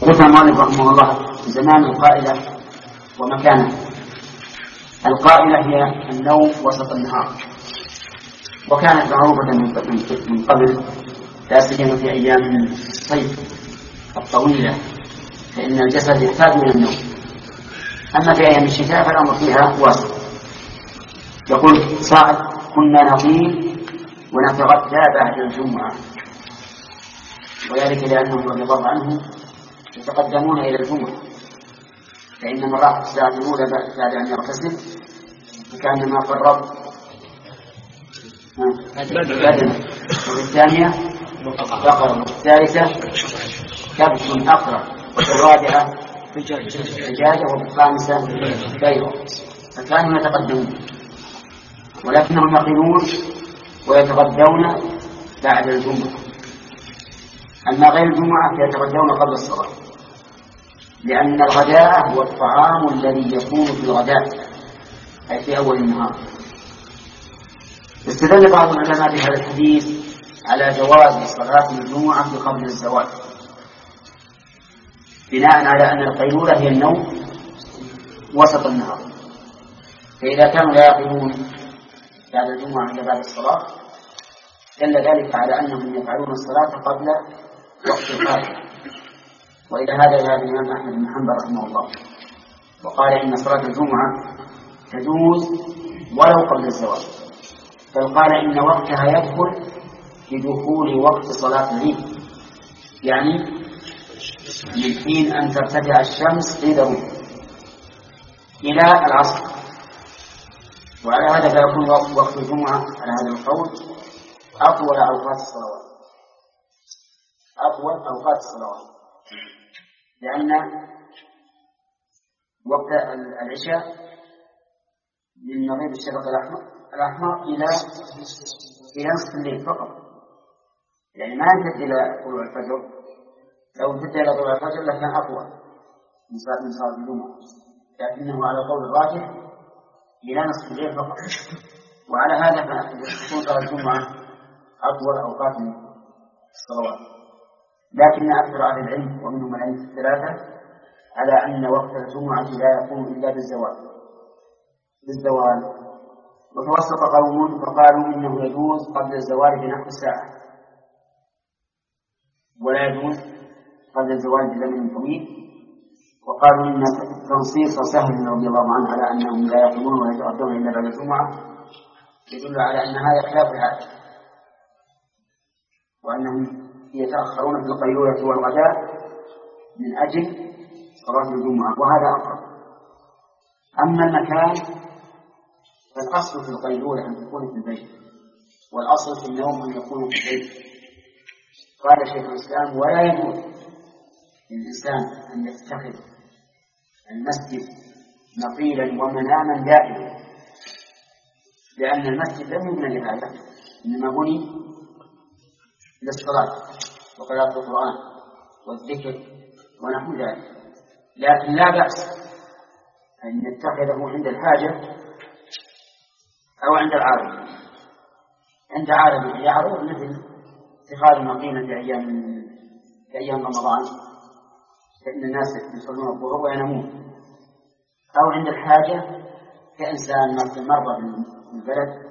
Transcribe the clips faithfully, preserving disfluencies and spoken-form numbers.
ذكر المؤلف رحمه الله زمان القائلة ومكانه. القائلة هي النوم وسط النهار، وكانت معروفة من قبل، لا سيما في أيام الصيف الطويلة، فإن الجسد يحتاج إلى النوم. أما في أيام الشتاء فالأمر فيها واسع. يقول سعد: كنا نقيم ونتغدى بعد الجمعة، وذلك لأنهم رضي الله عنهم يتقدمون إلى الجمعة، فإن من راح الساعة الأولى بعد أن يغتسل فكأنما قرب بدنه، وفي الثانية بقرة، وفي الثالثة كبش أقرع، وفي الرابعة دجاجة، وفي الخامسة بيضة. فكانوا يتقدمون، ولكنهم يقيمون ويتغدون بعد الجمعة. أما غير الجمعة فيتغدون قبل الصلاة، لأن الغداء هو الطعام الذي يكون في الغداء أي في أول النهار. استدل بعض العلماء بهذا الحديث على جواز صلاة الجمعة قبل الزوال، بناء على أن القيلولة هي النوم وسط النهار، فإذا كانوا لا يقيمون بعد الجمعة إلا بعد الصلاة دل ذلك على أنهم يفعلون الصلاة قبل وقت القائلة. وإلى هذا ذهب الإمام أحمد بن حنبل رحمه الله، وقال إن صلاة الجمعة تجوز ولو قبل الزوال، بل قال إن وقتها يدخل بدخول وقت صلاة العيد، يعني من حين أن ترتفع الشمس عند الغروب إلى العصر. وعلى هذا فيكون وقت الجمعة على هذا القول أطول أوقات الصلوات، أطول أوقات الصلوات، لأن وقت العشاء من مغيب الشفق الأحمر الأحمر إلى إلى نصف الليل فقط، يعني ما يمتد إلى طلوع الفجر. لو امتد إلى طلوع الفجر لكان أطول من صلاة الجمعة، لكنه على قول الراجح إلى نصف الليل فقط. وعلى هذا فتكون صلاة الجمعة أطول أوقات الصلوات. لكن أكثر أهل العلم ومنهم العلم الثلاثة على أن وقت الجمعة لا يكون إلا بالزوال بالزوال وتوسط قوم فقالوا إنه يجوز قبل الزوال بنحو ساعة، ولا يجوز قبل الزوال بزمن طويل. وقالوا إن تنصيص سهل رضي الله عنه على أنهم لا يقومون ويتغدون إلا بعد الجمعة يدل على أن هذا خلاف العادة، وأنهم يتأخرون في القيلولة والغداء من أجل صلاة الجمعة، وهذا أقرب. أما المكان فالأصل في القيلولة أن تكون في البيت، والأصل في النوم أن يكون في البيت. قال شيخ الإسلام: ولا يجوز للإنسان أن يتخذ المسجد نقيلا ومناما دائما، لأن المسجد لم يبنى لهذا، إنما بني للصلاة وقراءة القرآن والذكر ونحو ذلك. لكن لا بأس أن يتخذه عند الحاجة أو عند العارض. عند عارض يعرض مثل اتخاذ مقيمة في أيام في أيام رمضان، فإن الناس يصلون الظهر وينامون، أو عند الحاجة كإنسان مر بالبلد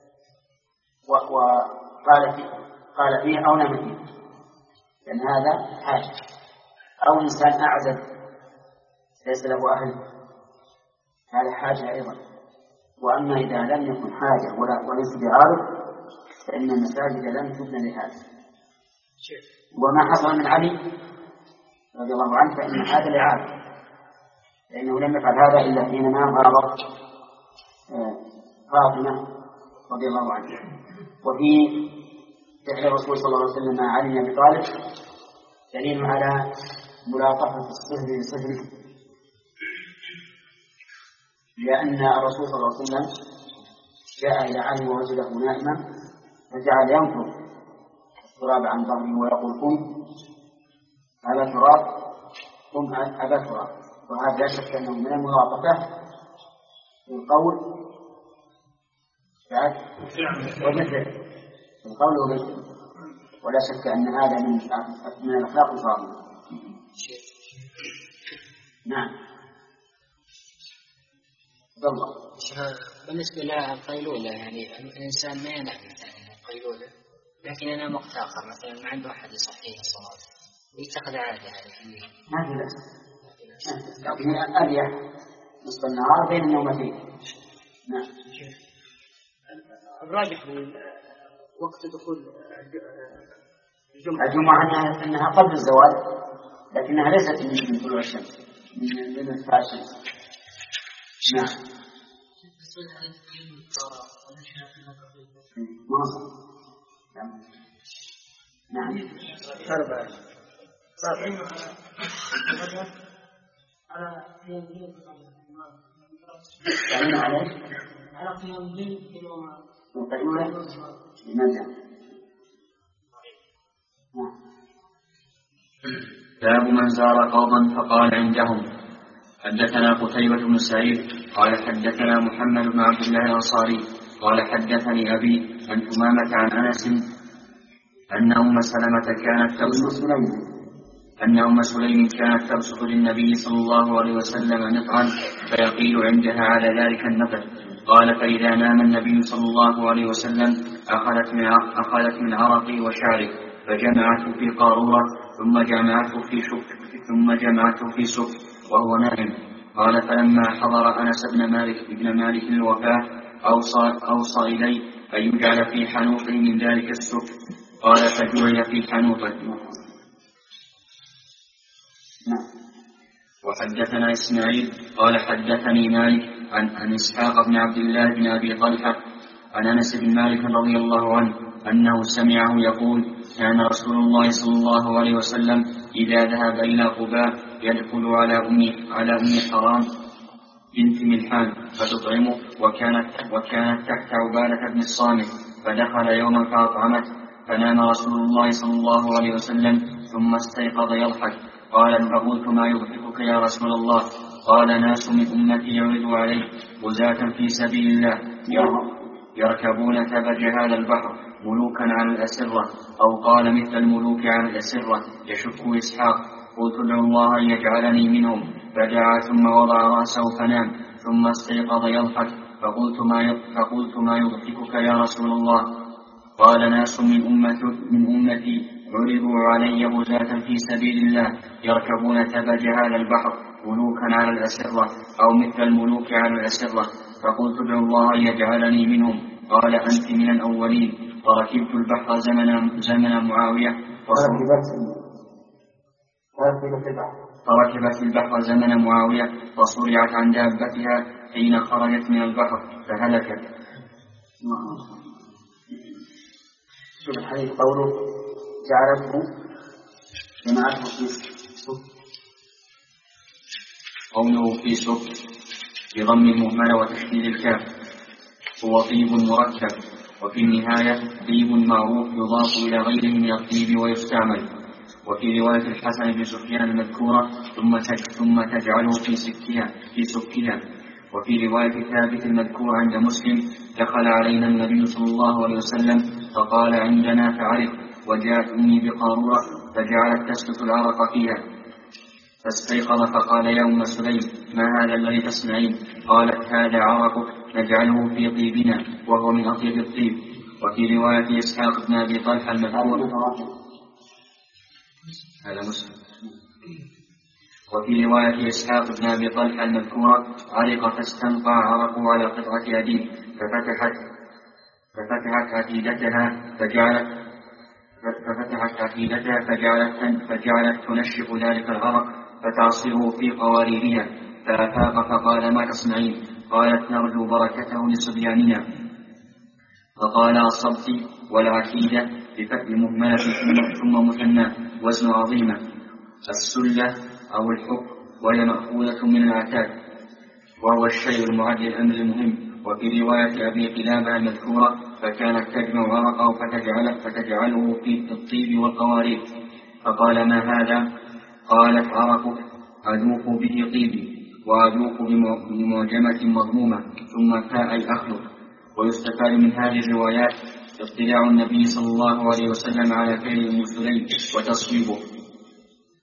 وقال فيه قال فيه أو نام فيه، لأن هذا حاجة. أو إنسان أعزب ليس له أهل، هذا حاجة أيضا. وأما إذا لم يكن حاجة ولا وليس بعارض فإن المساجد لم تبنى لهذا. وما حصل من علي رضي الله عنه فإن هذا لعارض، لأنه لم يفعل هذا إلا حينما غابت فاطمة رضي الله عنها. وفي فعل الرسول صلى الله عليه وسلم مع علي بن أبي طالب دليل على ملاطفة الصهر لصهره، لأن الرسول صلى الله عليه وسلم جاء إلى علي ووجده نائما فجعل ينفض التراب عن ظهره ويقول: قم أبا تراب، قم أبا تراب. وهذا لا شك أنه من الملاطفة في القول ومثل في القول ومثل، ولا شك أن هذا من من الأخلاق الفاضلة. نعم. بالله. بالنسبة للقيلولة يعني الإنسان ما ينام مثلا القيلولة لكن أنا مقتاخر مثلا ما عنده أحد يصحيه الصلاة ويتخذ عادة يعني ما في بأس. لكن أريح نصف النهار بين النومتين. نعم. الراجح وقت دخول الجمعة الجمعة أنها قبل الزوال لكنها ليست من طلوع الشمس من ارتفاع الشمس. نعم. نعم. أربعة. يعني عليه على قيام الليل وقيلولة لماذا؟ باب من زار قوما فقال عندهم. حدثنا قتيبة بن سعيد قال حدثنا محمد بن عبد الله الأنصاري قال حدثني أبي عن ثمامة عن أنس أن أم سلمة كانت تبسط أن أم سليم كانت تبسط للنبي صلى الله عليه وسلم نطعا فيقيل عندها على ذلك النطع. قال فإذا نام النبي صلى الله عليه وسلم أخذت من أخذت من عرقي وشعري فجمعته في قارورة ثم جمعته في شك ثم جمعته في سك وهو نائم. قال فلما حضر أنس بن مالك بن مالك الوفاة أوصى أوصى إلي أن يجعل في حنوطه من ذلك السك. قال فجعل في حنوطه. وحدثنا إسماعيل قال حدثني مالك عن, عن إسحاق بن عبد الله بن أبي طلحة عن أنس بن مالك رضي الله عنه أنه سمعه يقول كان رسول الله صلى الله عليه وسلم إذا ذهب إلى قباء يدخل على أم على أم حرام بنت ملحان فتطعمه وكانت وكانت تحت عبادة بن الصامت فدخل يوما فأطعمت فنام رسول الله صلى الله عليه وسلم ثم استيقظ يضحك. قال فقلت ما يضحكك يا رسول الله؟ قال ناس من أمتي يعرض عليه غزاة في سبيل الله يركبون تبج هذا البحر ملوكا على الأسرة أو قال مثل الملوك على الأسرة يشك إسحاق. قلت ادعو الله أن يجعلني منهم فدعا ثم وضع رأسه فنام ثم استيقظ يضحك. فقلت ما فقلت ما يضحكك يا رسول الله؟ قال ناس من أمتي من أمتي عرضوا علي غزاة في سبيل الله يركبون تبج هذا البحر ملوكا على الأسرة أو مثل الملوك على الأسرة. فقلت ادعو الله أن يجعلني منهم. قال أنت من الأولين. فركبت البحر زمن زمن معاوية فركبت البحر زمن معاوية فصرعت عن دابتها حين خرجت من البحر فهلكت. شوف الحديث قوله جعلته جماعته في سك قوله في سك بضم المهملة وتشديد الكاف هو طيب مركب وفي النهاية طيب معروف يضاف إلى غيره من الطيب ويستعمل. وفي رواية الحسن بن سفيان المذكورة ثم ثم تجعله في سكها في سكها. وفي رواية ثابت المذكور عند مسلم دخل علينا النبي صلى الله عليه وسلم فقال عندنا فعرف وجاءت أمي بقارورة فجعلت تسلك العرق فيها فاستيقظ فقال يا أم سليم ما هذا الذي تصنعين؟ قالت هذا عرقك نجعله في طيبنا وهو من أطيب الطيب. وفي رواية إسحاق بن أبي طلحة المذكور هذا مسلم. وفي رواية إسحاق بن أبي طلحة المذكورة عرق فاستنقع عرقه على قطعة يديه ففتحت ففتحت عتيدتها فجعلت ففتحت عتيدتها فجعلت فجعلت تنشف ذلك العرق فتعصره في قواريرها فأفاق فقال ما تصنعين؟ قالت نرجو بركته لصبياننا. فقال أصبت والعتيدة بفتح مهملة ثم مثنى وزن عظيمة السلة أو الحق وهي مأخوذة من العتاد وهو الشيء المعد للأمر المهم. وفي رواية أبي قلابة المذكورة فكانت تجمع عرقه فتجعله, فتجعله في الطيب والقوارير. فقال ما هذا؟ قالت عرقك أذوق به طيبي وأذوق بمعجمة مضمومة ثم فاء الأخلق. ويستفاد من هذه الروايات اطلاع النبي صلى الله عليه وسلم على فعل أم سليم وتصويبه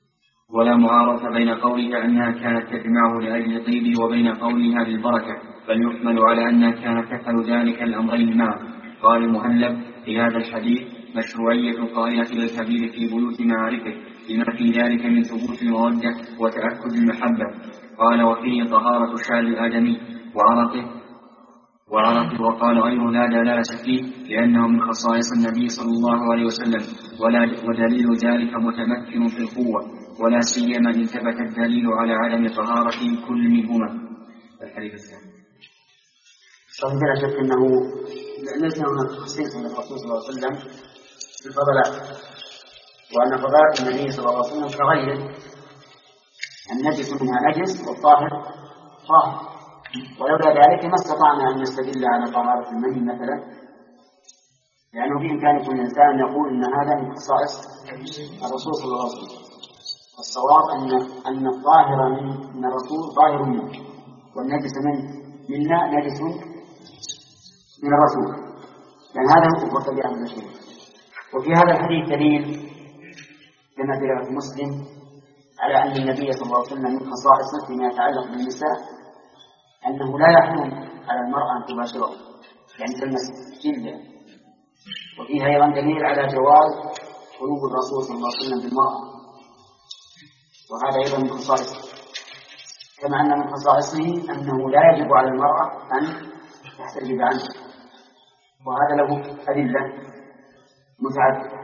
ولا معارضة بين قولها أنها كانت تجمعه لأجل طيبه وبين قولها للبركة، بل يحمل على أنها كانت تفعل ذلك الأمرين معا. قال المهلب في هذا الحديث مشروعية القائلة للكبير في بيوت معارفه لما في ذلك من ثبوت المودة وتأكد المحبة. قال وفيه طهارة شعر الآدمي وعرقه وعرفه. وقال غيره لا دلالة فيه لأنه من خصائص النبي صلى الله عليه وسلم، ولا ودليل ذلك متمكن في القوة، ولا سيما إن ثبت الدليل على عدم طهارة كل منهما. الحديث الثاني. صحيح بلا شك أنه ليس هناك تخصيص من الرسول صلى الله عليه وسلم في الفضلات، وأن فضلات النبي صلى الله عليه وسلم كغيره، النجس منها نجس والطاهر طاهر، ولولا ذلك ما استطعنا أن نستدل على طهارة المني مثلا، لأنه بإمكان كل إنسان يقول أن هذا من خصائص الرسول صلى الله عليه وسلم. الصواب أن أن الطاهر من من الرسول طاهر منه، والنجس من منا نجس من الرسول، لأن هذا هو طبيعة البشرية. وفي هذا الحديث دليل كما في مسلم على أن النبي صلى الله عليه وسلم من خصائصه فيما يتعلق بالنساء أنه لا يحرم على المرأة أن تباشره، يعني تلمس جلده. وفيها أيضا دليل على جواز خلوب الرسول صلى الله عليه وسلم بالمرأة، وهذا أيضا من خصائصه، كما أن من خصائصه أنه لا يجب على المرأة أن تحتجب عنه، وهذا له أدلة متعددة.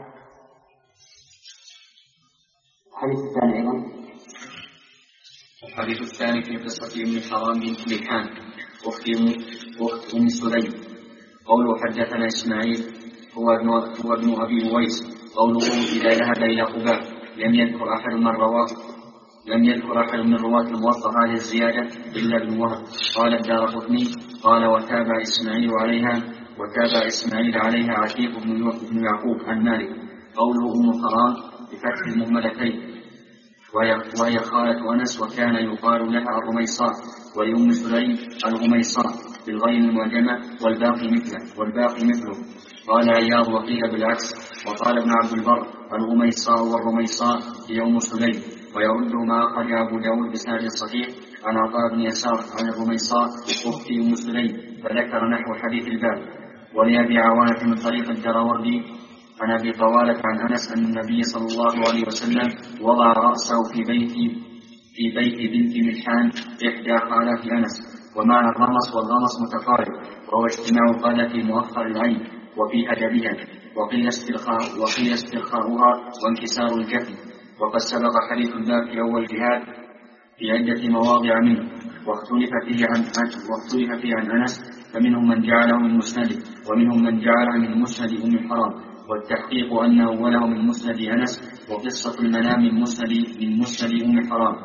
الحديث الثاني أيضا. الحديث الثاني في قصة أم حرام بنت ملحان أخت أم سليم. قوله حدثنا إسماعيل هو ابن, هو ابن أبي أويس. قوله إذا ذهب إلى قباء لم يذكر أحد من رواه لم يذكر أحد من رواة الموطأ هذه الزيادة إلا ابن وهب. قال الدارقطني قال وتابع إسماعيل عليها وتابع إسماعيل عليها عتيق بن يعقوب عن مالك. قوله أم حرام بفتح المهملتين وهي خالة أنس، وكان يقال لها الرميصاء، ولأم سليم الغميصاء بالغين المعجمة والباقي مثله والباقي مثله. قال عياض وقيل بالعكس. وقال ابن عبد البر الغميصاء والرميصاء هي أم سليم، ويرده ما أخرج أبو داود بسند صحيح عن عطاء بن يسار عن الرميصاء أخت أم سليم، فذكر نحو حديث الباب. ولأبي عوانة من طريق الدراوردي عن أبي طوالة عن أنس أن النبي صلى الله عليه وسلم وضع رأسه في بيت في بيت بنت ملحان إحدى خالات أنس. ومعنى الرمص والغمص متقارب، وهو اجتماع القلة مؤخر العين وفي أدبها، وقيل استرخاء وقيل استرخاؤها وانكسار الجفن. وقد سبق حديث الباب في أول جهاد في عدة مواضع منه، واختلف فيه عن واختلف فيه عن أنس، فمنهم من جعله من مسند ومنهم من جعله من مسند أم حرام، والتحقيق أنه وله من مسند أنس، وقصة المنام من مسند من مسند أم حرام،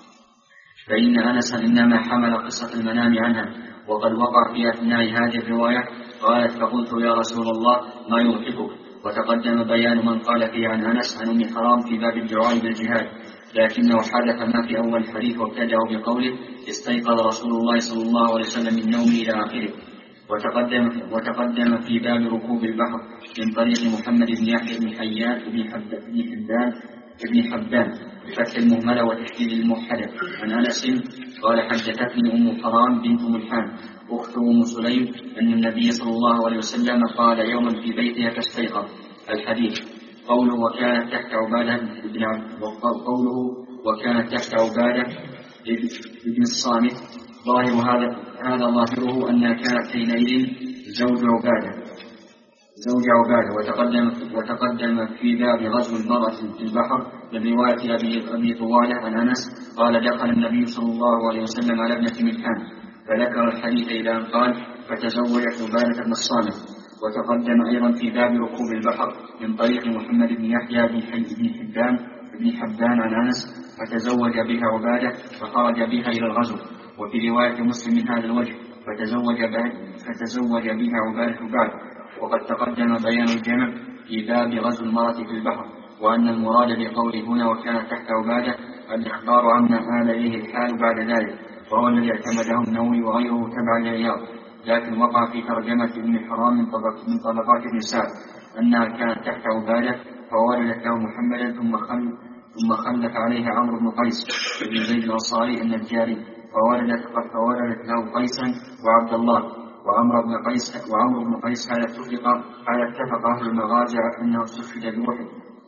فإن أنس إنما حمل قصة المنام عنها. وقد وقع في أثناء هذه الرواية قالت فقلت يا رسول الله ما يضحكك، وتقدم بيان من قال فيه عن أنس عن أم حرام في باب الدعاء بالجهاد، لكنه حدث ما في أول الحديث وابتدأ بقوله استيقظ رسول الله صلى الله عليه وسلم من نومه إلى آخره. وتقدم, وتقدم في باب ركوب البحر من طريق محمد بن يحيى بن حيان بن حبان بن حبان بفتح المهملة وتشديد الموحدة عن أنس قال حدثتني أم حرام بنت ملحان أخت أم سليم أن النبي صلى الله عليه وسلم قال يوما في بيتها فاستيقظ. الحديث. قوله وكانت تحت عبادة بن عبد قوله وكانت تحت عبادة بن الصامت ظاهر هذا هذا ظاهره أنها كانت حينئذ زوج عبادة زوج عبادة وتقدم وتقدم في باب غزو المرأة في البحر من رواية أبي, أبي طوالة عن أنس قال دخل النبي صلى الله عليه وسلم على ابنة ملحان فذكر الحديث إلى أن قال فتزوجت عبادة بن الصامت. وتقدم أيضا في باب ركوب البحر من طريق محمد بن يحيى بن حبان بن حبان عن أنس فتزوج بها عبادة فخرج بها إلى الغزو. وفي رواية مسلم من هذا الوجه فتزوج فتزوج بها عبادة بعد. وقد تقدم بيان الجمع في باب غزو المرأة في البحر، وأن المراد بقوله هنا وكانت تحت عبادة الإخبار عما آل إليه الحال بعد ذلك، وهو الذي اعتمده النووي وغيره تبع العياض. لكن وقع في ترجمة ابن حرام من, طبق من طبقات النساء أنها كانت تحت عبادة فولدت له محمدا ثم خل ثم خلف عليه عمرو بن قيس بن زيد الأنصاري النجاري فولدت فولدت له قيسا وعبد الله وعمرو بن قيس وعمرو بن قيس هذا اتفق هذا اتفق أهل المغازي أنه استشهد بأحد.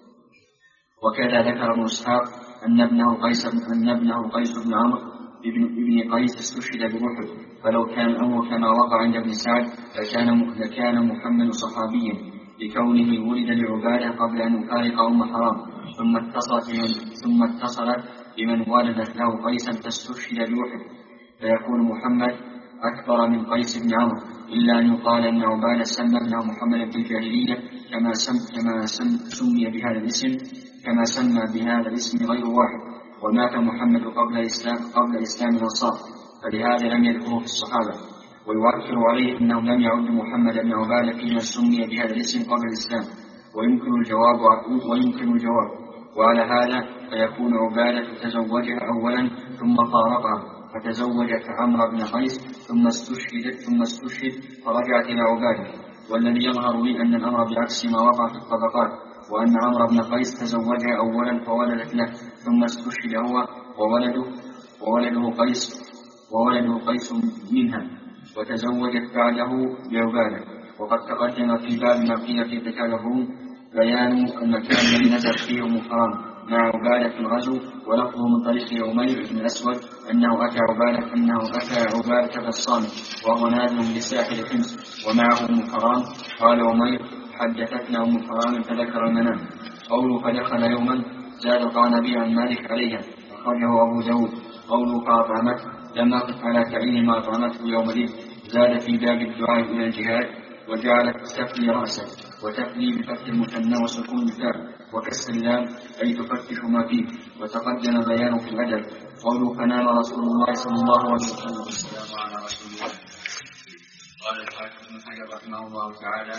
وكذا ذكر ابن إسحاق أن ابنه قيس أن ابنه قيس بن عمرو ابن ابن قيس استشهد بأحد. فلو كان الأمر كما وقع عند ابن سعد لكان لكان محمد صحابيا لكونه ولد لعبادة قبل أن يفارق أم حرام ثم اتصلت بمن ثم اتصلت بمن ولدت له قيسا فاستشهد بأحد، فيكون محمد أكبر من قيس بن عمرو، إلا أن يقال أن عبادة سمى ابنه محمد في الجاهلية كما سم كما سم سمي بهذا الاسم كما سمى بهذا الاسم غير واحد، ومات محمد قبل الإسلام قبل إسلام الأنصار، فلهذا لم يذكره في الصحابة. ويؤكد عليه أنهم لم يعد محمد بن عبادة فيما سمي بهذا الاسم قبل الإسلام، ويمكن الجواب ويمكن الجواب وعلى هذا فيكون عبادة تزوجها أولا ثم فارقها فتزوجت عمرو بن قيس ثم استشهدت ثم استشهد فرجعت إلى عبادة. والذي يظهر لي أن الأمر بعكس ما وقع في الطبقات، وأن عمرو بن قيس تزوجها أولا فولدت له ثم استشهد هو وولده وولده قيس وولده قيس منها وتزوجت بعده بعبادة. وقد تقدم في باب ما قيل في قتال الروم بيان المكان الذي نزل فيه أم حرام مع عبادة في الغزو، ولفظه من طريق عمير بن الأسود أنه أتى عبادة أنه أتى عبادة الصامت وهو نازل بساحل حمص ومعه أم حرام. قال عمير حدثتنا أم حرام فذكر المنام. قوله فدخل يوما زاد القعنبي عن مالك عليها أخرجه أبو داود. قوله فأطعمته لم أقف على تعيين ما أطعمته يومئذ، زاد في باب الدعاء إلى الجهاد وجعلت تفلي رأسه وتفلي بفتح المثنى وسكون التاء وكسر اللام أي تفتش ما فيه، وتقدم بيانه في الأدب. قوله فنام رسول الله صلى الله عليه وسلم والسلام على رسول الله. قال الحافظ ابن حجر رحمه الله تعالى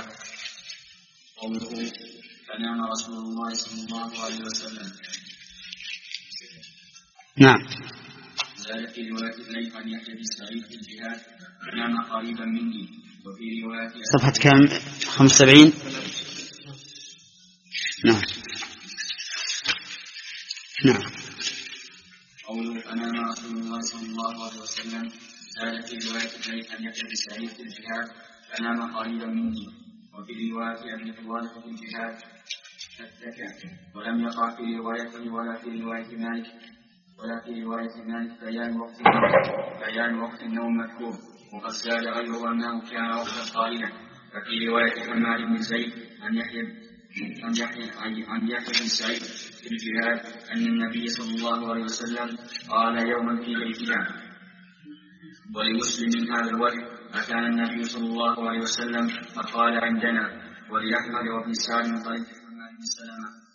قوله فنام رسول الله صلى الله عليه وسلم. نعم. زاد في رواية الليث عن يحيى بن سعيد في الجهاد فنام قريبا مني. وفي رواية صفحة كم؟ خمسة وسبعين. نعم نعم. قوله فنام رسول الله صلى الله عليه وسلم. زاد في رواية الليث عن يحيى بن سعيد في الجهاد فنام قريبا مني. وفي رواية أبي طوال في الجهاد فاتكى. ولم يقع في روايته ولا في رواية مالك ولا في رواية مالك بيان وقت بيان وقت النوم مذكور، وقد زاد غيره أنه كان وقتا قائلا. ففي رواية حماد بن زيد عن يحيى عن يحيى عن يحيى بن سعيد في الجهاد أن النبي صلى الله عليه وسلم قال يوما في بيتنا. ولمسلم من هذا الوجه أتانا النبي صلى الله عليه وسلم فقال عندنا. ولأحمد وابن سعد من طريق حماد بن سلمة.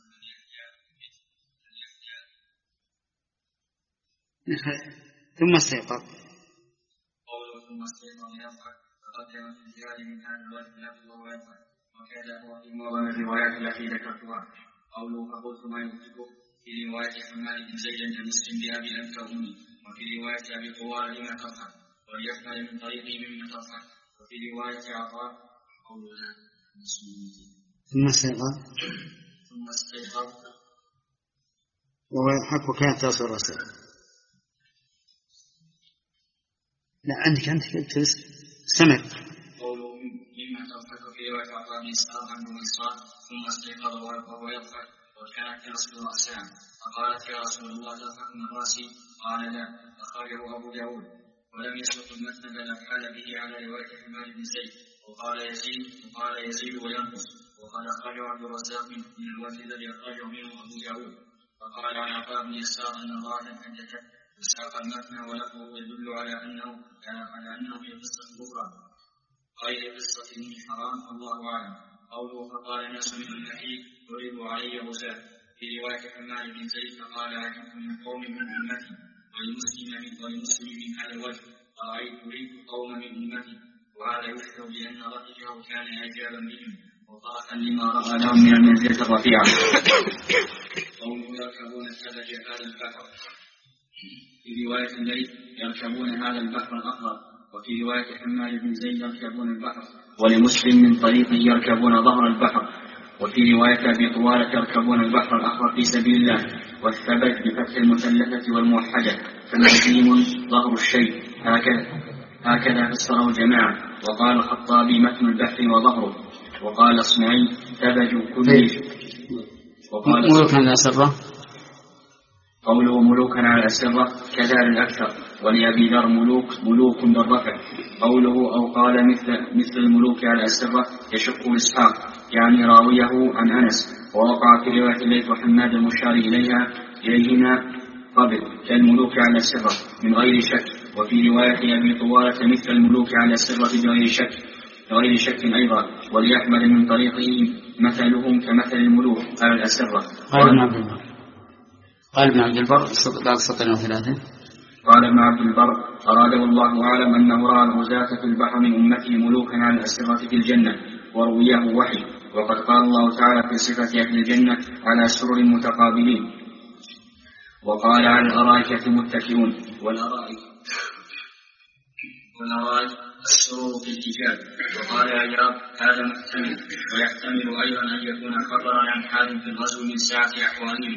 ثم استيقظ. قوله ثم استيقظ يضحك تقدم في الجهاد من هذا الوجه لفظه ويضحك، وكذا هو في معظم الروايات التي ذكرتها. قوله فقلت ما يمسكه في رواية حماد بن زيد عند مسلم بأبي أنت أمي، وفي رواية أبي طوال لما تضحك وليحمل من طريقي مما تضحك، وفي رواية عطاء قولنا ثم استيقظ ثم استيقظ وهو يضحك وكانت تصل رأسه. لا عندك عندك سمع. قوله مما تضحك في رواية عطاء بن إسحاق عن منصار ثم استيقظ وهو يضحك وكانت تصل رأسه. فقالت يا رسول الله تضحك من رأسي؟ قال لا. أخرجه أبو داود. ولم يسبق المتن بل أفعل به على رواية حماد بن زيد. وقال يزيد وقال يزيد وينقص. وقد أخرجه عبد الرزاق من الوجه الذي أخرجه منه أبو داود. فقال عن عطاء بن إسحاق أن امرأة حدثت وساق المتن ولفظه يدل على أنه على أنه في قصة أخرى غير قصة ابن حرام، الله أعلم. قوله فقال ناس من أمتي ضربوا علي غزاة. في رواية حماد بن زيد فقال عجبت من قوم من أمتي. ولمسلم من ولمسلم من هذا الوجه رأيت أريد قوم من أمتي، وهذا يشعر بأن رأيه كان إعجابا بهم وطرحا لما رأى لهم من المنزلة الرفيعة. قوله يركبون الثلج هذا البحر. في رواية الليث يركبون هذا البحر الأخضر، وفي رواية حماد بن زيد يركبون البحر. ولمسلم من طريقه يركبون ظهر البحر. وفي رواية أبي طوالة يركبون البحر الأخضر في سبيل الله. والثبت بفتح المثلثة والموحدة فالعظيم ظهر الشيء هكذا هكذا فسره جماعة. وقال الخطابي متن البحر وظهره. وقال اصنعي ثبت كل شيء. وقال ملوكا على الأسرة قوله ملوكا على الأسرة كذا الأكثر. ولأبي ذر ملوك ملوك بالرفع. قوله أو قال مثل مثل الملوك على الأسرة يشق إسحاق يعني راويه عن أنس. ووقع في رواية الليث وحماد المشار إليها إليهما قبل كالملوك على الأسرة من غير شك. وفي رواية أبي طوالة مثل الملوك على الأسرة بغير شك بغير شك أيضا. وليحمل من طريقه مثلهم كمثل الملوك على الأسرة. قال ابن عبد البر قال ابن عبد البر بعد سطر وثلاثة قال ابن عبد البر أراده الله أعلم أنه رأى الغزاة في البحر من أمته ملوكا على الأسرة في الجنة ورويه وحي. وقد قال الله تعالى في صفة أهل الجنة على سرر متقابلين. وقال على الأرائك متكئون والأرائك والأرائك السرور في الحجاب. وقال أياب هذا محتمل. ويحتمل أيضا أن يكون خبرا عن حال في الغزو من سعة أحوالهم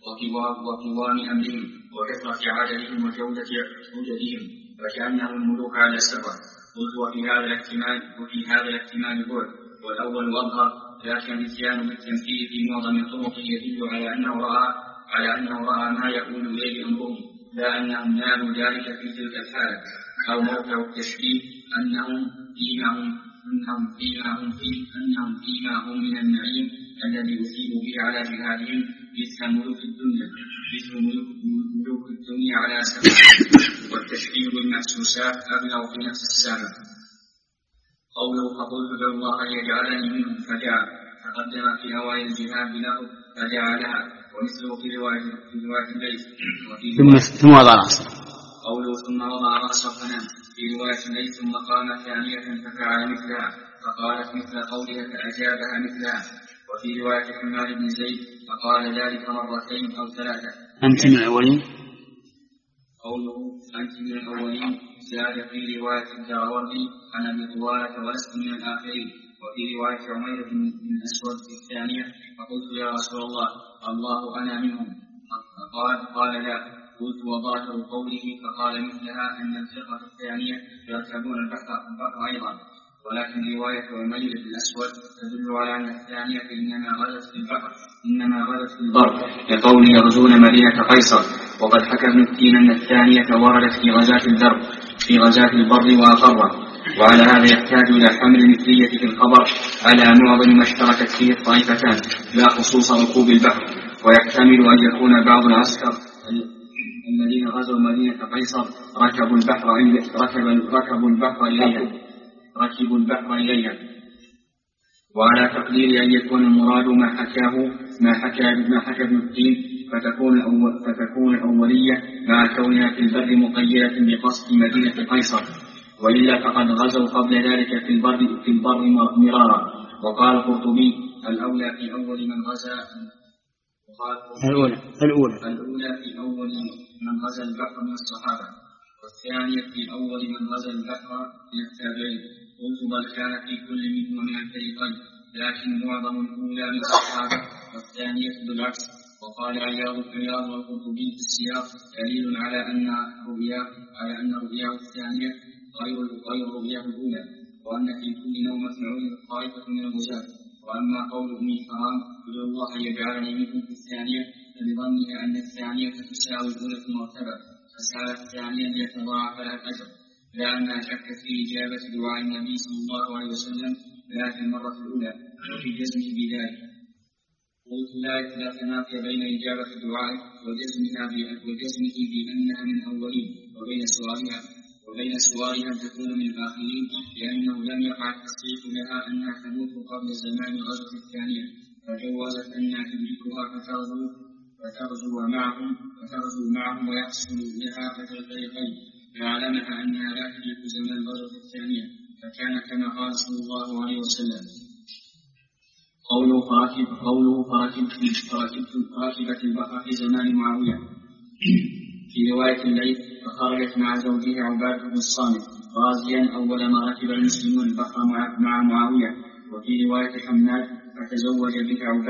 وقوام أمرهم وكثرة عددهم وجودة عددهم وكأنهم الملوك على السرة. قلت وفي هذا الاحتمال وفي هذا الاحتمال بعد والأول أظهر. لكن الاتيان بالتمثيل في معظم طرقه يدل على أنه رأى على أنه رأى ما يؤول إليه أمرهم لا أنهم نالوا ذلك في تلك الحالة. أو موقع التشبيه أنهم فيما هم أنهم فيما هم فيه أنهم فيما هم من النعيم الذي يثيب به على جهادهم مثل ملوك الدنيا مثل ملوك الدنيا على سبب. والتشبيه بالمحسوسات أبلغ في نفس السابق. قوله فقلت ادعوا الله أن يجعلني منهم فدعا تقدم في أوائل الجهاد له فدعا لها. ومثله في رواية في رواية الليث ثم وضع رأسه. قوله ثم وضع رأسه فنام في رواية الليث ثم قام ثانية ففعل مثلها فقالت مثل قولها فأجابها مثلها. وفي رواية حماد بن زيد فقال ذلك مرتين أو ثلاثة. أنت من الأولين. قوله أنت من الأولين زاد في رواية الدراوردي عن أبي طوالة ولست من الآخرين. وفي رواية عمير بن الأسود في الثانية فقلت يا رسول الله الله أنا منهم فقال قال لا. قلت وظاهر قوله فقال مثلها أن الفرقة الثانية يركبون البحر البحر أيضا. ولكن رواية عمير بن الأسود تدل على أن الثانية إنما غزت في البحر إنما غزت في البر لقول يغزون مدينة قيصر. وقد حكى ابن التين أن الثانية وردت في غزاة البر في غزاة البر وأقره. وعلى هذا يحتاج إلى حمل المثلية في الخبر على معظم ما اشتركت فيه الطائفتان لا خصوص ركوب البحر. ويحتمل أن يكون بعض العسكر الذين غزوا مدينة قيصر ركبوا البحر ركبوا البحر إليها ركبوا البحر إليها. وعلى تقدير أن يكون المراد ما حكاه ما حكى ما حكى ابن التين فتكون الأول فتكون الأولية مع كونها في البر مقيدة بقصد مدينة قيصر. وإلا فقد غزوا قبل ذلك في البر في البر مرارا. وقال القرطبي الأولى في أول من غزا الأولى الأولى الأولى في أول من غزا البحر من الصحابة والثانية في أول من غزا البحر من التابعين. قلت بل كان في كل منهما من الفريقين لكن معظم الأولى من الصحابة والثانية بالعكس. وقال عياض عياض والقرطبي في السياق دليل على أن رؤياه على أن رؤياه الثانية غير غير رؤياه الأولى وأن في كل نومة عين طائفة من الغزاة. وأما قول أم حرام ادعوا الله يجعلني منكم في الثانية فلظنها أن الثانية تساوي الأولى في المرتبة فسأل الثانية ليتضاعف لها الأجر لا أنها شك في إجابة دعاء النبي صلى الله عليه وسلم لا في المرة الأولى وفي جزمه بذلك. قلت لا تنافي بين إجابة الدعاء وجزمها وجزمه بأنها من أولين وبين سؤالها وبين سؤالها أن تكون من الآخرين لأنه لم يقع التصريح لها أنها تموت قبل زمان الغزوة الثانية فجوزت أنها تدركها فتغزو فتغزو معهم فتغزو معهم ويحصل لها أجر الفريقين فعلمها أنها لا تدرك زمان الغزوة الثانية فكان كما قال صلى الله عليه وسلم. قوله فراكب قوله فركبت فركبت راكبة البحر في زمان معاوية. في رواية الليث فخرجت مع زوجها عبادة بن الصامت غازيا أول ما ركب المسلمون البحر مع معاوية. وفي رواية حماد فتزوج بها عبادة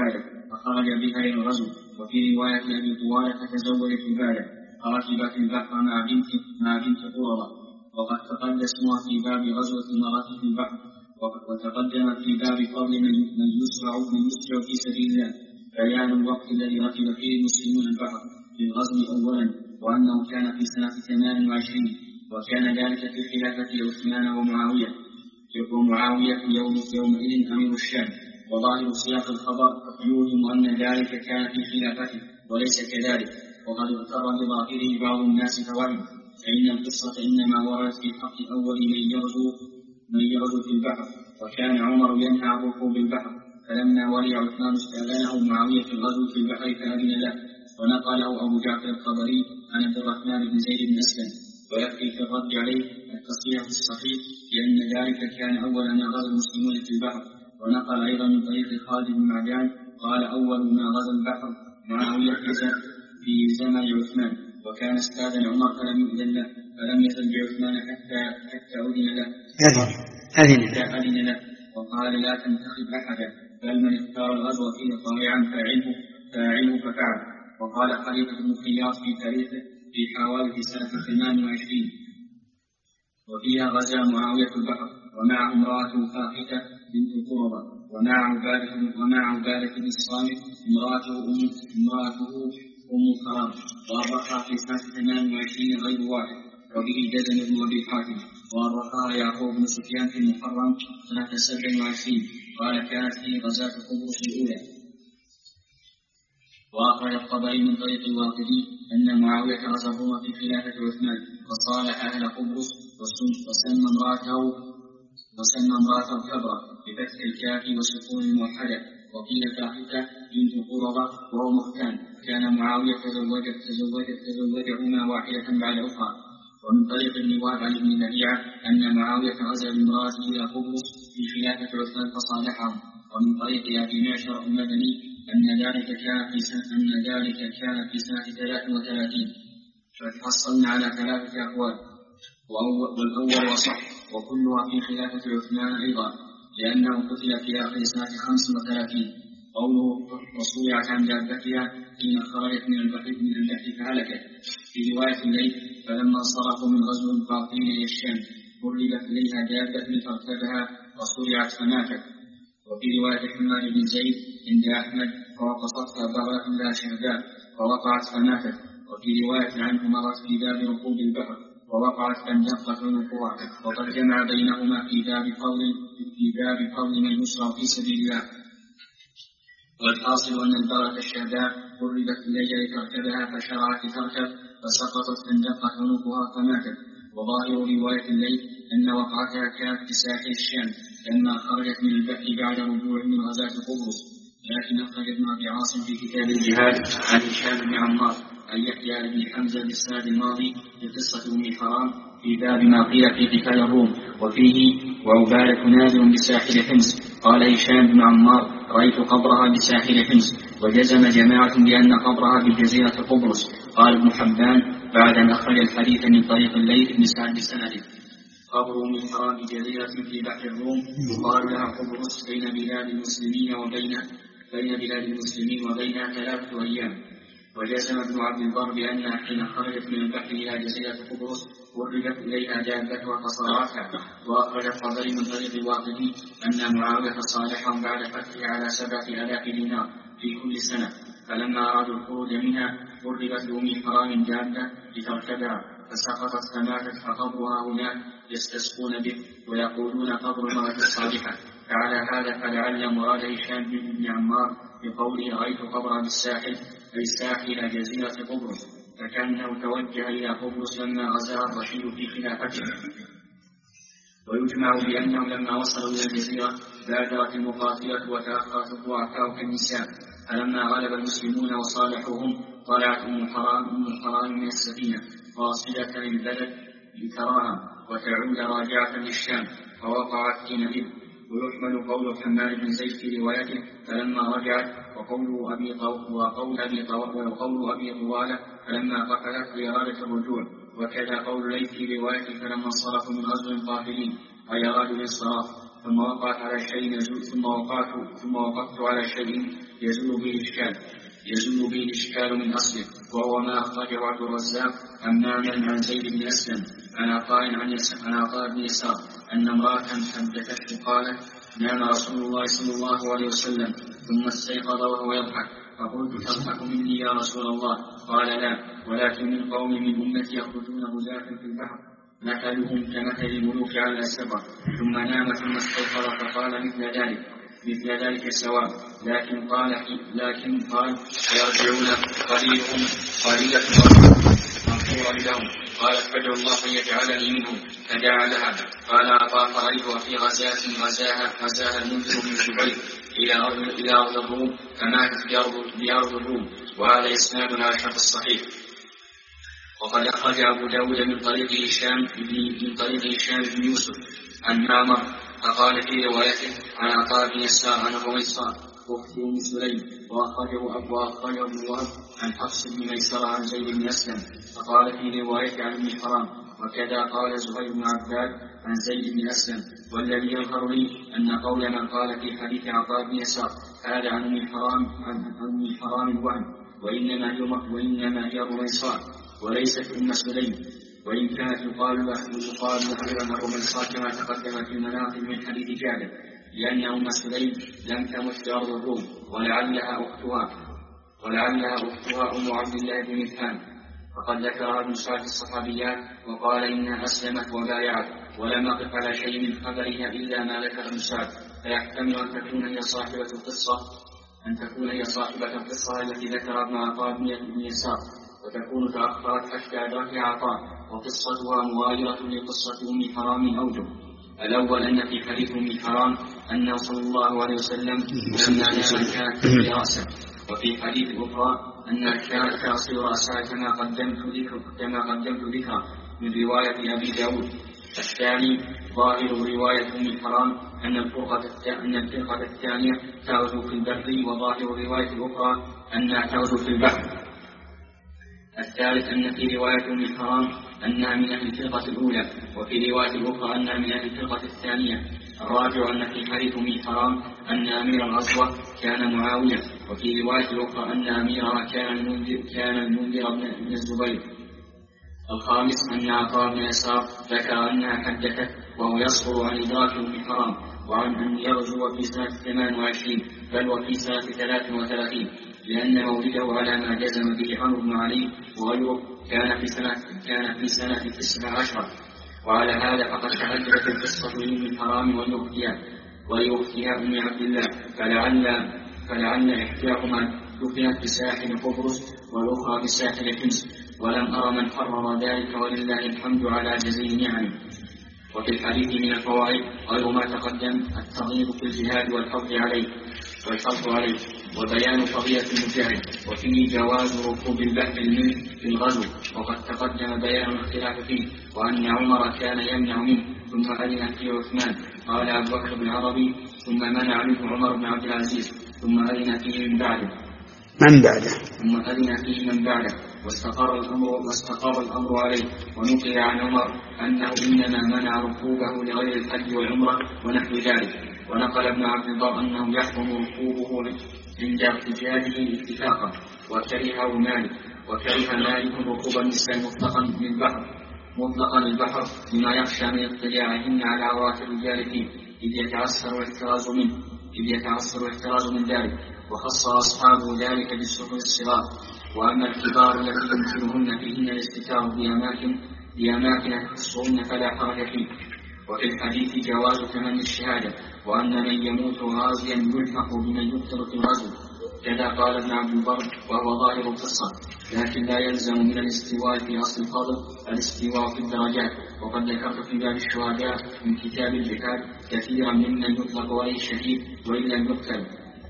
فخرج بها إلى الغزو. وفي رواية أبي طوالة تزوجت عبادة فركبت البحر مع بنت مع بنت قرظة، وقد تقدم اسمها في باب غزوة المرأة في البحر، وتقدم في باب فضل من يسرع من يسرع في سبيل الله بيان الوقت الذي ركب فيه المسلمون البحر في الغزو أولا، وأنه كان في سنة ثمان وعشرين، وكان ذلك في خلافة عثمان ومعاوية ومعاوية يوم يومئذ أمير الشام. وظاهر سياق الخبر يوهم أن ذلك كان في خلافته وليس كذلك، وقد اغتر بظاهره بعض الناس فوهم، فإن القصة إنما وردت في حق أول من يغزو من يغزو في البحر، وكان عمر ينهى عن ركوب البحر، فلما ولي عثمان استأذنه معاوية في الغزو في البحر فأذن له. ونقله أبو جعفر الطبري عن عبد الرحمن بن زيد بن أسلم. ويكفي في الرد عليه التصريح الصحيح لأن ذلك كان أول ما غزا المسلمون في البحر. ونقل أيضا من طريق خالد بن معدان قال أول ما غزا البحر معاوية في زمن عثمان، وكان استاذن عمر فلم يؤذن له، فلم يزل بعثمان حتى حتى أذن له أذن له وقال لا تنتخب أحدا، بل من اختار الغزو فيه طائعا فاعله فاعله ففعل. وقال خليفة بن خياط في تاريخه في حوالي سنة ثمان وعشرين وفيها غزا معاوية البحر ومعه امرأته فاخته بنت قرظة ومع عبادة ومع عبادة بن الصامت امرأته أم امرأته أم حرام، وأرخها في سنة ثمان وعشرين غير واحد، وبه جزم ابن أبي حاتم. وأرخها يعقوب بن سفيان في المحرم سنة سبع وعشرين، قال كانت في غزاة قبرص الأولى. وأخرج الطبري من طريق الواقدي أن معاوية غزا الروم في خلافة عثمان فصالح أهل قبرص وسمى امرأته وسمى امرأته كبرى بفتح الكاف وسكون الموحدة، وقيل فاخته بنت قرظة وهو مختان. كان معاوية تزوجت تزوجت تزوجهما واحدة بعد أخرى. ومن طريق ابن وهب عن ابن لهيعة أن معاوية غزا بامرأته إلى قبرص في خلافة عثمان فصالحهم. ومن طريق أبي معشر المدني أن ذلك كان في سنة أن ذلك كان في سنة ثلاث وثلاثين، فتحصلنا على ثلاثة أقوال، والأول وصح، وكلها في خلافة عثمان أيضا، لأنه قتل في آخر سنة خمس وثلاثين. قوله وصويعت عن دابتها حين خرجت من البحر من البحر فهلكت. في رواية الليل فلما انصرفوا من غزو الباطين إلى الشام قربت إليها دابة فارتدها وصويعت فماتت. وفي رواية حماد بن زيد عند أحمد فوقصتها بغلة لا شهداء فوقعت فماتت. وفي رواية عنه مرت في باب ركوب البحر ووقعت فانجقت عنقها. وقد جمع بينهما في باب قول في باب قول من يسرع في سبيل الله. والحاصل أن البغلة الشهداء قربت إليها لتركبها فشرعت تركب فسقطت فانجقت عنقها فماتت. وظاهر رواية الليل أن وقعتها كانت في ساحل الشام لما خرجت من البحر بعد رجوع من غزاة قبرص. لكن أخرج ابن أبي عاصم في كتاب الجهاد عن هشام بن عمار عن يحيى بن حمزة بالسند الماضي في قصة أم حرام في باب ما قيل في قتال الروم وفيه وعبادة نازل بساحل حمص. قال هشام بن عمار رأيت قبرها بساحل حمص، وجزم جماعة بأن قبرها بجزيرة قبرص. قال ابن حبان بعد أن أخرج الحديث من طريق الليث بن سعد بسنده قبر أم حرام بجزيرة في بحر الروم يقال لها قبرص بين بلاد المسلمين وبين بين بلاد المسلمين وبينها ثلاثة أيام. وجزم ابن عبد البر بأنها حين خرجت من البحر إلى جزيرة قبرص قربت إليها دابتها فصارتها. وأخرج الطبري من طريق الواقدي أن معاوية صالحهم بعد فتحها على سبعة آلاف دينار في كل سنة، فلما أرادوا الخروج منها قربت لأم حرام دابة لتركبها فسقطت فماتت، فقبرها هناك يستسقون به ويقولون قبر المرأة الصالحة. فعلى هذا فلعل مراد هشام بن عمار بقوله رأيت قبرها بالساحل أي ساحل جزيرة قبرص، فكأنه توجه إلى قبرص لما غزاها الرشيد في خلافته. ويجمع بأنهم لما وصلوا إلى الجزيرة بادرت المقاتلة وتأخرت الضعفاء كالنساء، فلما غلب المسلمون وصالحوهم طلعت أم حرام أم حرام من السفينة واصلة للبلد لتراها وتعود راجعة للشام فوقعت في نبيل. ويحمل قول حماد بن زيد في روايته فلما رجعت، وقول أبي وقول أبي وقول أبي طوالة فلما قتلت لإرادة الرجوع، وكذا قول ليث في روايته فلما انصرفوا من غزو قافلين أي أرادوا الانصراف. ثم وقعت على شيء يزول ثم وقعت ثم وقفت على شيء يزول به الإشكال يزول به الإشكال من أصله، وهو ما أخرجه عبد الرزاق عن معمر عن زيد بن أسلم عن عطاء عن عطاء بن يسار أن امرأة حدثته قالت: نام رسول الله صلى الله عليه وسلم ثم استيقظ وهو يضحك، فقلت: تضحك مني يا رسول الله؟ قال: لا، ولكن من قوم من أمتي يخرجون غزاة في البحر مثلهم كمثل الملوك على السبع، ثم نام ثم استيقظ فقال مثل ذلك مثل ذلك سواء، لكن قال لكن قال يرجعون قليلهم قليلة مغفورا لهم. قالت: فادعوا الله أن يجعلني منهم، فدعا لها. قال عطاء: فرأيتها في غزاة غزاها غزاها المنذر بن جبير إلى أرض إلى أرض الروم، فماتت في أرض الروم. وهذا إسناد على شرط الصحيح. وقد أخرج أبو داود من طريق هشام من طريق هشام بن يوسف عن معمر، فقال في روايته عن عطاء بن يسار عن رويصة أخت أم سليم، وأخرجه أبو أخرجه ابن وهب عن حفص بن ميسرة عن زيد بن أسلم، فقال في روايته عن ابن حرام. وكذا قال زهير بن عباد عن زيد بن أسلم. والذي يظهر لي أن قول من قال في حديث عطاء بن يسار هذا عن ابن حرام عن ابن حرام الوهم، وإنما هي وإنما هي رويصة وليست أم سليم، وإن كانت يقال يقال أيضا الرويصة كما تقدم في المناقب من حديث جابر، لأن أم سليم لم تمت في أرض الروم، ولعلها أختها ولعلها أختها أم عبد الله بن ملحان، فقد ذكرها ابن سعد الصحابيات وقال إنها أسلمت وبايعت، ولم أقف على شيء من خبرها إلا ما ذكر ابن سعد، فيحتمل أن تكون هي صاحبة القصة أن تكون هي صاحبة القصة التي ذكر ابن عطاء بن يسار، وتكون تأخرت حتى أدركها عطاء، وقصتها مغايرة لقصة أم حرام أوجه. الأول أن في حديث أم حرام أنه صلى الله عليه وسلم لما نام كانت في رأسه، وفي حديث أخرى أنها كانت تعصي رأسها كما قدمت ذكر كما قدمت ذكر من رواية أبي داود. الثاني ظاهر رواية أم حرام أن الفرقة أن الفرقة الثانية تغزو في البر، وظاهر رواية الأخرى أنها تغزو في البحر. الثالث أن في رواية أم حرام أنها من أهل الفرقة الأولى، وفي رواية الأخرى أنها من أهل الفرقة الثانية. الرابع أن في حديث أم حرام أن أمير الغزوة كان معاوية، وفي رواية الأخرى أن أميرها كان المنذر كان المنذر بن الزبير. الخامس أن عطاء بن يسار ذكر أنها حدثت وهو يصبر عن إدراك أم حرام، وعن أن يغزو في سنة ثمان وعشرين بل وفي سنة ثلاث وثلاثين، لأن مولده على ما جزم به عمرو بن علي وغيره كان في سنة كان في سنة تسع عشر. وعلى هذا فقد تحدثت القصة لأم حرام ولأختها ولأختها أم عبد الله، فلعل فلعل إحداهما دفنت بساحل قبرص والأخرى بساحل حمص، ولم أرى من حرر ذلك، ولله الحمد على جزيل نعمه. وفي الحديث من الفوائد غير ما تقدم الترغيب في الجهاد والحرب عليه والحرب عليه وبيان فضيلة المجاهد، وفيه جواز ركوب البحر الملك في الغزو، وقد تقدم بيان الاختلاف فيه، وأن عمر كان يمنع منه ثم أذن فيه عثمان، قال أبو بكر بن عربي، ثم منع منه عمر بن عبد العزيز، ثم أذن فيه من بعده من بعده ثم أذن فيه من بعده واستقر الأمر واستقر الأمر عليه. ونقل عن عمر أنه إنما منع ركوبه لغير الحج والعمرة ونحو ذلك. ونقل ابن عبد البر أنه يحرم ركوبه عند ارتجاله اتفاقا، وكرهه مالك وكره مالك ركوب النساء مطلقا للبحر مطلقا للبحر لما يخشى من اطلاعهن على عورات الرجال فيه، إذ يتعسر الاحتراز منه إذ يتعسر الاحتراز من ذلك، وخص أصحابه ذلك بالسفن الصغار. وأما الكبار التي يمكنهن فيهن الاستتار بأماكن بأماكن تخصهن فلا حرج فيه. وفي الحديث جواز تمني الشهادة، وأن من يموت غازيا يلحق بمن يقتل في الغزو، كذا قال ابن عبد البر وهو ظاهر القصة، لكن لا يلزم من الاستواء في أصل الفضل الاستواء في الدرجات. وقد ذكرت في باب الشهداء من كتاب الجهاد كثيرا ممن يطلق عليه الشهيد وإن لم يقتل،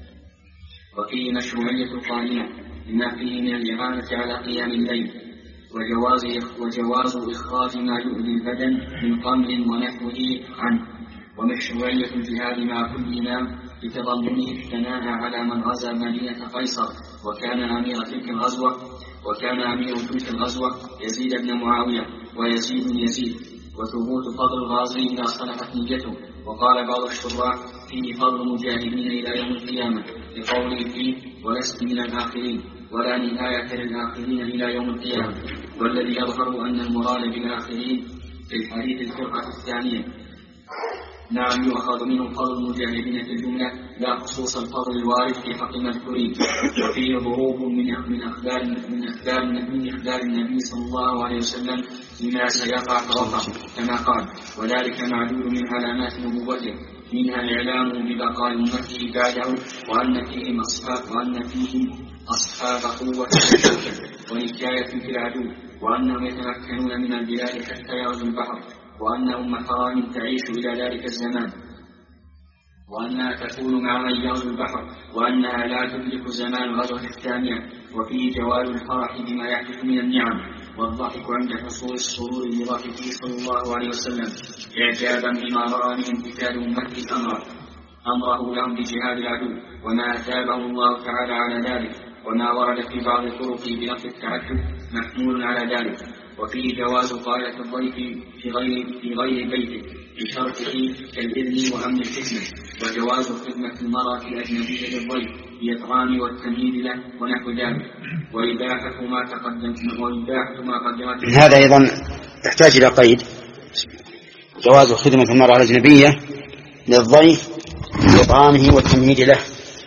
وفيه مشروعية القائمة لما فيه من الإعانة على قيام الليل، وجواز, وجواز إخراج ما يؤذي البدن من قمر ونحوه عنه، ومشروعية الجهاد مع كل إمام بتضمنه الثناء على من غزا مدينة قيصر، وكان أمير تلك الغزوة وكان أمير تلك الغزوة يزيد بن معاوية ويزيد يزيد، وثبوت فضل الغازي إذا صلحت نيته، وقال بعض الشراح فيه فضل المجاهدين إلى يوم القيامة لقوله فيه ولست من الآخرين ولا نهاية للآخرين إلى يوم القيامة. والذي يظهر أن المراد بالآخرين في الحديث الفرقة الثانية نعم يؤخذ منه فضل المجاهدين في الجملة لا خصوص الفضل الوارد في حق المذكورين. وفيه ضروب من من أخبار من أخبار من أخبار النبي صلى الله عليه وسلم لما سيقع فوقع كما قال وذلك معدود من علامات نبوته منها إعلامه ببقاء أمته بعده وأن فيهم أصحاب وأن فيهم أصحاب قوة ونكاية في العدو وأنهم يتمكنون من البلاد حتى يغزوا البحر وأنهم حرام تعيش إلى ذلك الزمان وأنها تكون مع من يغزو البحر وأنها لا تدرك زمان الغزوة الثانية. وفيه جواز الفرح بما يحدث من النعم والضحك عند حصول السرور لضحكه صلى الله عليه وسلم إعجابا بما رأى من امتثال أمته أمره أمره لهم بجهاد العدو وما أثابه الله تعالى على ذلك وما ورد في بعض الطرق بلفظ التعجب محمول على ذلك. وفيه جواز قالة الضيف في غير في غير بيته بشرطه كالإذن وأمن الفتنة وجواز خدمة المرأة الأجنبية للضيف بإطعام والتمهيد له ونحو ذلك وإباحة ما تقدم وإباحة ما قدمت. هذا أيضا يحتاج إلى قيد جواز خدمة المرأة الأجنبية للضيف بإطعامه والتمهيد له.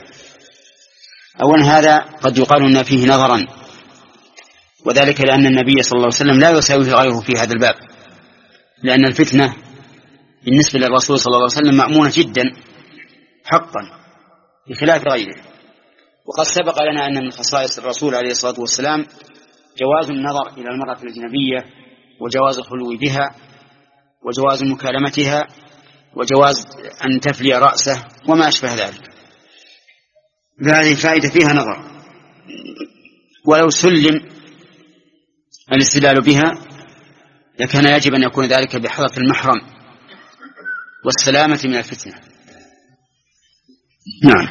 أولا هذا قد يقال أن فيه نظرا وذلك لأن النبي صلى الله عليه وسلم لا يساويه غيره في هذا الباب لأن الفتنة بالنسبة للرسول صلى الله عليه وسلم مأمونة جدا حقا بخلاف غيره. وقد سبق لنا أن من خصائص الرسول عليه الصلاة والسلام جواز النظر إلى المرأة الأجنبية وجواز الخلو بها وجواز مكالمتها وجواز أن تفلي رأسه وما أشبه ذلك. هذه الفائدة فيها نظر ولو سلم الاستدلال بها لكان يجب أن يكون ذلك بحضرة المحرم والسلامة من الفتنة. نعم.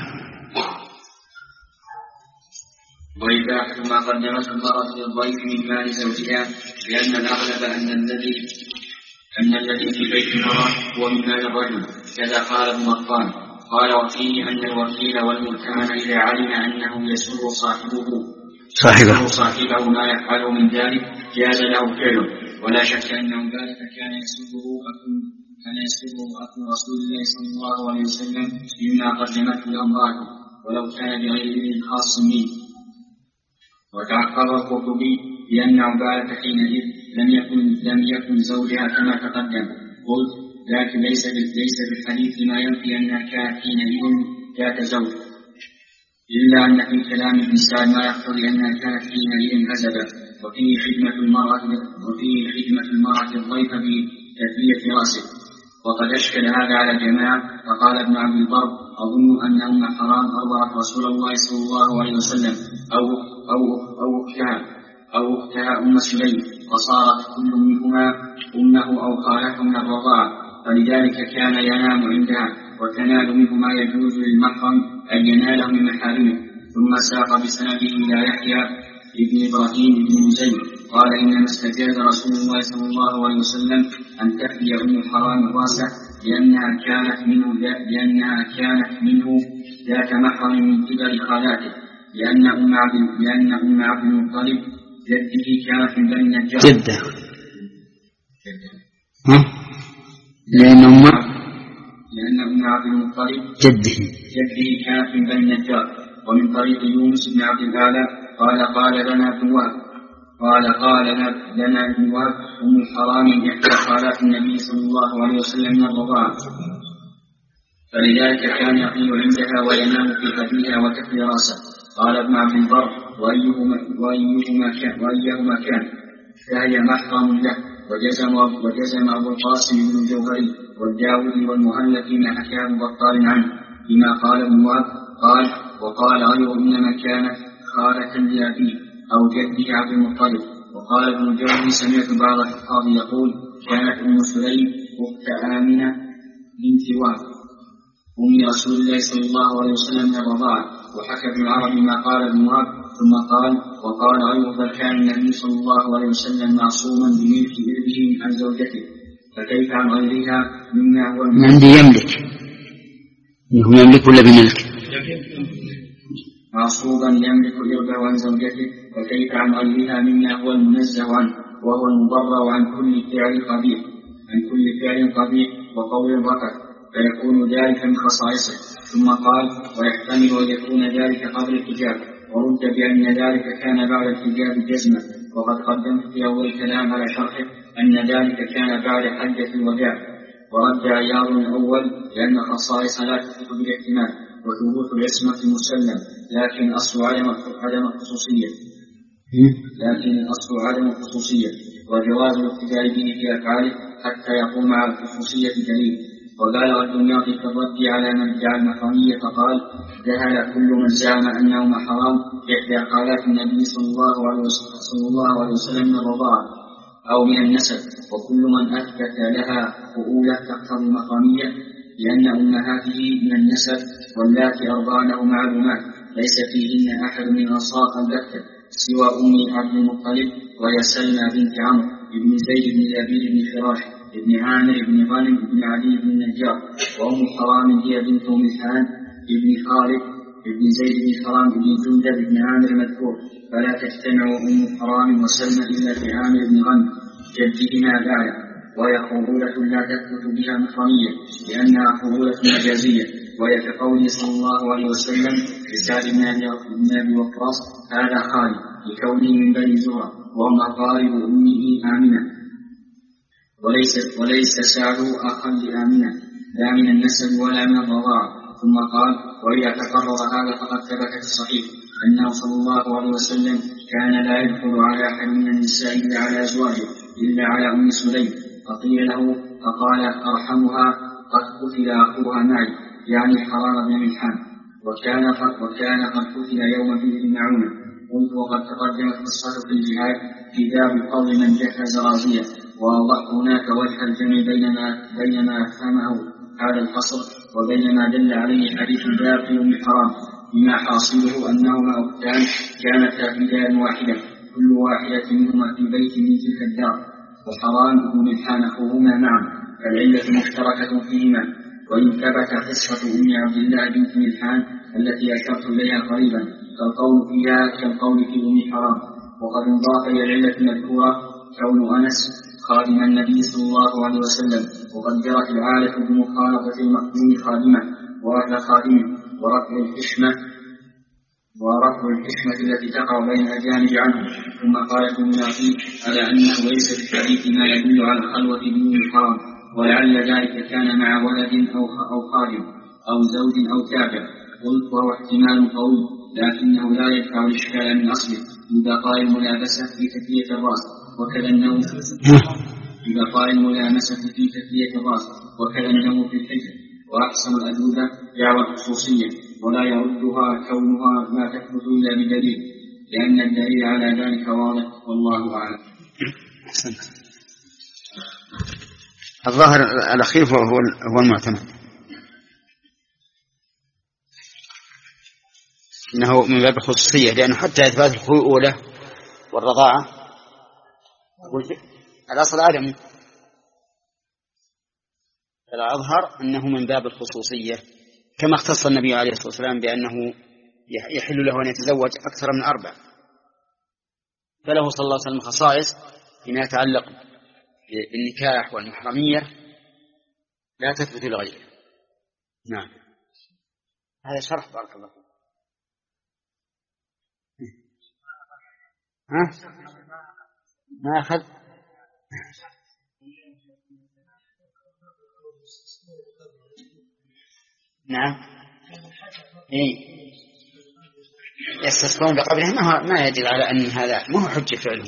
وإباحة ما قدمته المرأة للضيف من مال زوجها لأن الأغلب أن الذي أن الذي في بيت المرأة هو من مال الرجل كذا قال ابن مطان قال وفيه أن الوكيل والمؤتمن إذا علم أنه يسر صاحبه صاحبه صاحبه ما يفعله من ذلك جاز له فعله ولا شك أنه ذلك كان يسره أكو كان يسره أكو رسول الله صلى الله عليه وسلم مما قدمته امرأته ولو كان بغير إذن خاص منه. وتعقب القرطبي بأن عبادة حينئذ لم يكن لم يكن زوجها كما تقدم قلت لكن ليس ليس بالحديث ما ينفي أنها كانت حينئذ ذات زوج إلا أن في كلام ابن سعد ما يقتضي أنها كانت حينئذ عزبا. وفيه خدمة المرأة وفيه خدمة المرأة الضيف بتثنية رأسه وقد أشكل هذا على جماعة فقال ابن عبد البر أظن أن أم حرام أرضعت رسول الله صلى الله عليه وسلم أو أو أو أختها أو أختها أم سليم وصارت كل منهما أمه أو خالته من الرضاعة فلذلك كان ينام عندها وتنال منه ما يجوز للمحرم أن يناله من محارمه. ثم ساق بسنده إلى يحيى ابن إبراهيم بن مزين قال إنما استجاز رسول الله صلى الله عليه وسلم أن تحيي أم حرام راسه لأنها كانت منه لأنها كانت منه ذات محرم من قبل خالاته لأن أم عبد لأن أم عبد المطلب جده كانت من بني النجار جده لأن أم لأن أم عبد المطلب جده جده كانت من بني النجار. ومن طريق يونس بن عبد الأعلى قال قال لنا ابن وهب قال قال لنا ابن وهب أم حرام إحدى خالات النبي صلى الله عليه وسلم من الرضاعة فلذلك كان يقيل عندها وينام في خديها وتكفي راسه. قال ابن عبد البر وأيهما, وأيهما كان وأيهما كان فهي محرم له وجزم, وجزم أبو القاسم بن الجوهري والداودي والمهلك ما حكاه بطال عنه بما قال ابن وهب قال وقال غير إنما كانت خالة لأبيه أو جده عبد المطلب. وقال ابن الجوهري سمعت بعض الحفاظ يقول كانت أم سليم أخت آمنة بنت وهب أم رسول الله صلى الله عليه وسلم من الرضاعة. وحكى ابن العربي ما قال ابن وهب ثم قال وقال غيره بل كان النبي صلى الله عليه وسلم معصوما بملك إربه عن زوجته فكيف عن غيرها مما هو عندي يملك، هو يملك ولا بملك؟ معصوبا يملك إربه عن زوجته، وكيف عن غيرها مما هو المنزه عنه وهو المبرأ عن كل فعل قبيح عن كل فعل قبيح وقول رفث، فيكون ذلك من خصائصه. ثم قال: ويحتمل أن يكون ذلك قبل الحجاب، ورد بأن ذلك كان بعد الحجاب جزما، وقد قدمت في أول الكلام على شرحه أن ذلك كان بعد حجة الوداع. ورد عياض الأول لأن الخصائص لا تثبت بالاحتمال، وثبوت العصمة مسلم، لكن أصل عدم الخصوصية لكن الأصل عدم الخصوصية وجواز الابتداء به في أفعاله حتى يقوم على الخصوصية دليل. وقال الدنياطي في الرد على من ادعى المحرمية فقال: جهل كل من زعم أنهما حرام إحدى قالات النبي صلى الله عليه وسلم من الرضاعة أو من النسب، وكل من أثبت لها فؤولة تقتضي المحرمية، لأن أمهاته من النسب واللاتي أرضعنه معلومات ليس فيهن أحد من أنصاف البتة سوى أم عبد المطلب، وهي سلمى بنت عمرو بن زيد بن لبيد بن فراش بن عامر بن غنم بن علي بن النجار. وأم حرام هي بنت ملحان بن خالد بن زيد بن حرام بن جندب بن عامر المذكور، فلا تجتمع أم حرام وسلمى إلا في عامر بن غنم جدهما بعد، وهي قبولة لا تثبت بها محرمية لأنها قبولة مجازية، وهي كقوله صلى الله عليه وسلم لسعد بن أبي وقاص: هذا خالي، لكونه من بني زهرة وهم أقارب أمه آمنة، وليس, وليس سعد أخا لآمنة لا من النسب ولا من الرضاعة. ثم قال: وإذا تقرر هذا فقد ثبت في الصحيح أنه صلى الله عليه وسلم كان لا يدخل على أحد من النساء إلا على أزواجه إلا على أم سليم، فقيل له فقال: أرحمها قد قتل أخوها معي، يعني حرام بن ملحان، وكان وكان قد قتل يوم فيه المعونة. قلت: وقد تقدمت قصة في الجهاد في باب قول من جهز رازية، وأوضح هناك وجه الجمع بينما بينما أفهمه هذا الفصل وبينما دل عليه حديث الباب في أم حرام، بما حاصله أنهما أختان كانتا في دار واحدة كل واحدة منهما في بيت من تلك الدار، وحرام بن ملحان أخوهما معا، فالعلة مشتركة فيهما. وإن ثبت قصة أم عبد الله بنت ملحان التي أشرت إليها قريبا فالقول فيها كالقول في أم حرام. وقد انضاف إلى العلة المذكورة كون أنس خادم النبي صلى الله عليه وسلم، وقد جرت العادة بمخالطة المخدوم خادمة وأهل خادمه، ورفع الحشمة ورفع الحشمة التي تقع بين الأجانب عنه. ثم قال الدنياطي على أنه ليس في الحديث ما يدل على الخلوة بأم حرام، ولعل ذلك كان مع ولد أو خادم أو زوج أو تابع. قلت: وهو احتمال قوي، لكنه لا يدفع الإشكال من أصله ببقاء الملابسة في تثنية الرأس وكذا النوم ببقاء الملامسة في تثنية الرأس وكذا النوم في الحجر. وأحسن الأدوبة دعوى الخصوصية، ولا يردها كونها ما تثبت إلا بدليل، لأن الدليل على ذلك واضح، والله أعلم. الظاهر الأخير هو هو المعتمد، إنه من باب الخصوصية، لأنه حتى إثبات الخؤولة والرضاعة الأصل عدم، الأظهر أنه من باب الخصوصية، كما اختص النبي عليه الصلاة والسلام بأنه يحل له أن يتزوج أكثر من أربع، فله صلى الله عليه وسلم خصائص فيما يتعلق بالنكاح والمحرمية لا تثبت لغيره. نعم، هذا شرح بارك الله فيك. ها؟ ما أخذ نعم إيه يستسقون بقبله، ما ما يدل على أن هذا ما هو حجة فعله.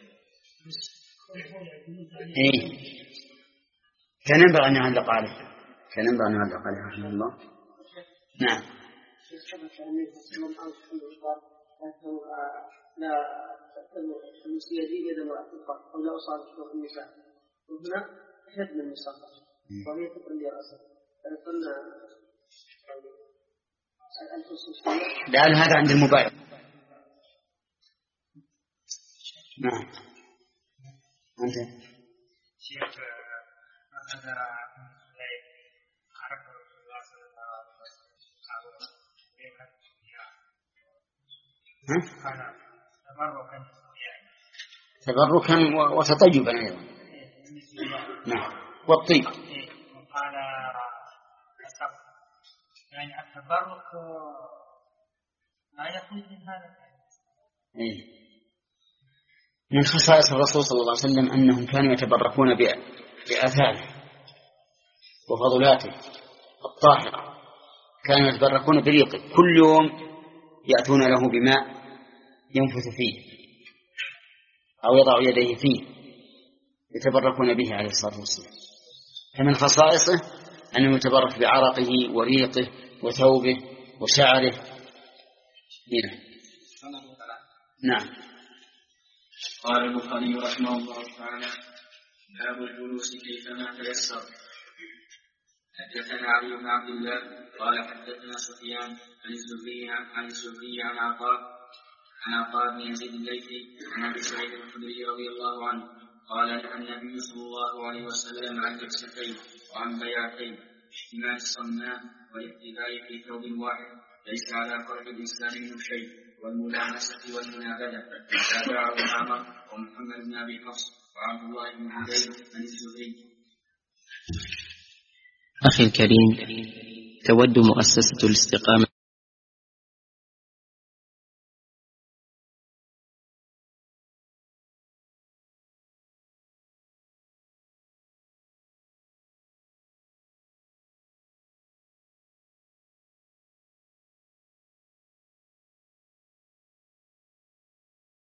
إيه كان ينبغي أن يعلق عليه كان ينبغي أن يعلق عليه رحمه الله. نعم. لا المسيادين إذا ما أتقى أو لا أصاب في النساء، وهنا أحد من النساء وهي تقل لي رأسه، فقلنا الخصوصية لعل هذا عند المبايع. نعم. أنت شيخ تبركا وتطيبا أيضا. نعم. والطيب. وقال يعني التبرك ما يخرج من هذا. من خصائص الرسول صلى الله عليه وسلم أنهم كانوا يتبركون بآثاره وفضلاته الطاهرة، كانوا يتبركون بريقه، كل يوم يأتون له بماء ينفث فيه أو يضع يديه فيه يتبركون به عليه الصلاة والسلام. فمن خصائصه أنه يتبرك بعرقه وريقه وثوبه وشعره. هنا. نعم. قال البخاري رحمه الله تعالى: باب الجلوس كيفما تيسر. حدثنا علي بن عبد الله قال حدثنا سفيان عن الزهري عن الزهري عن عطاء عن عطاء بن يزيد الليثي عن ابي سعيد الخدري رضي الله عنه قال: النبي صلى الله عليه وسلم عن جلستين وعن بيعتين: اجتماع الصماء والابتداء في ثوب واحد ليس على فرج الاسلام منه شيء، والملامسه والمنابذه. تابعه عمر ومحمد بن ابي حفص وعبد الله بن عبيد عن الزهري. أخي الكريم، تود مؤسسة الاستقامة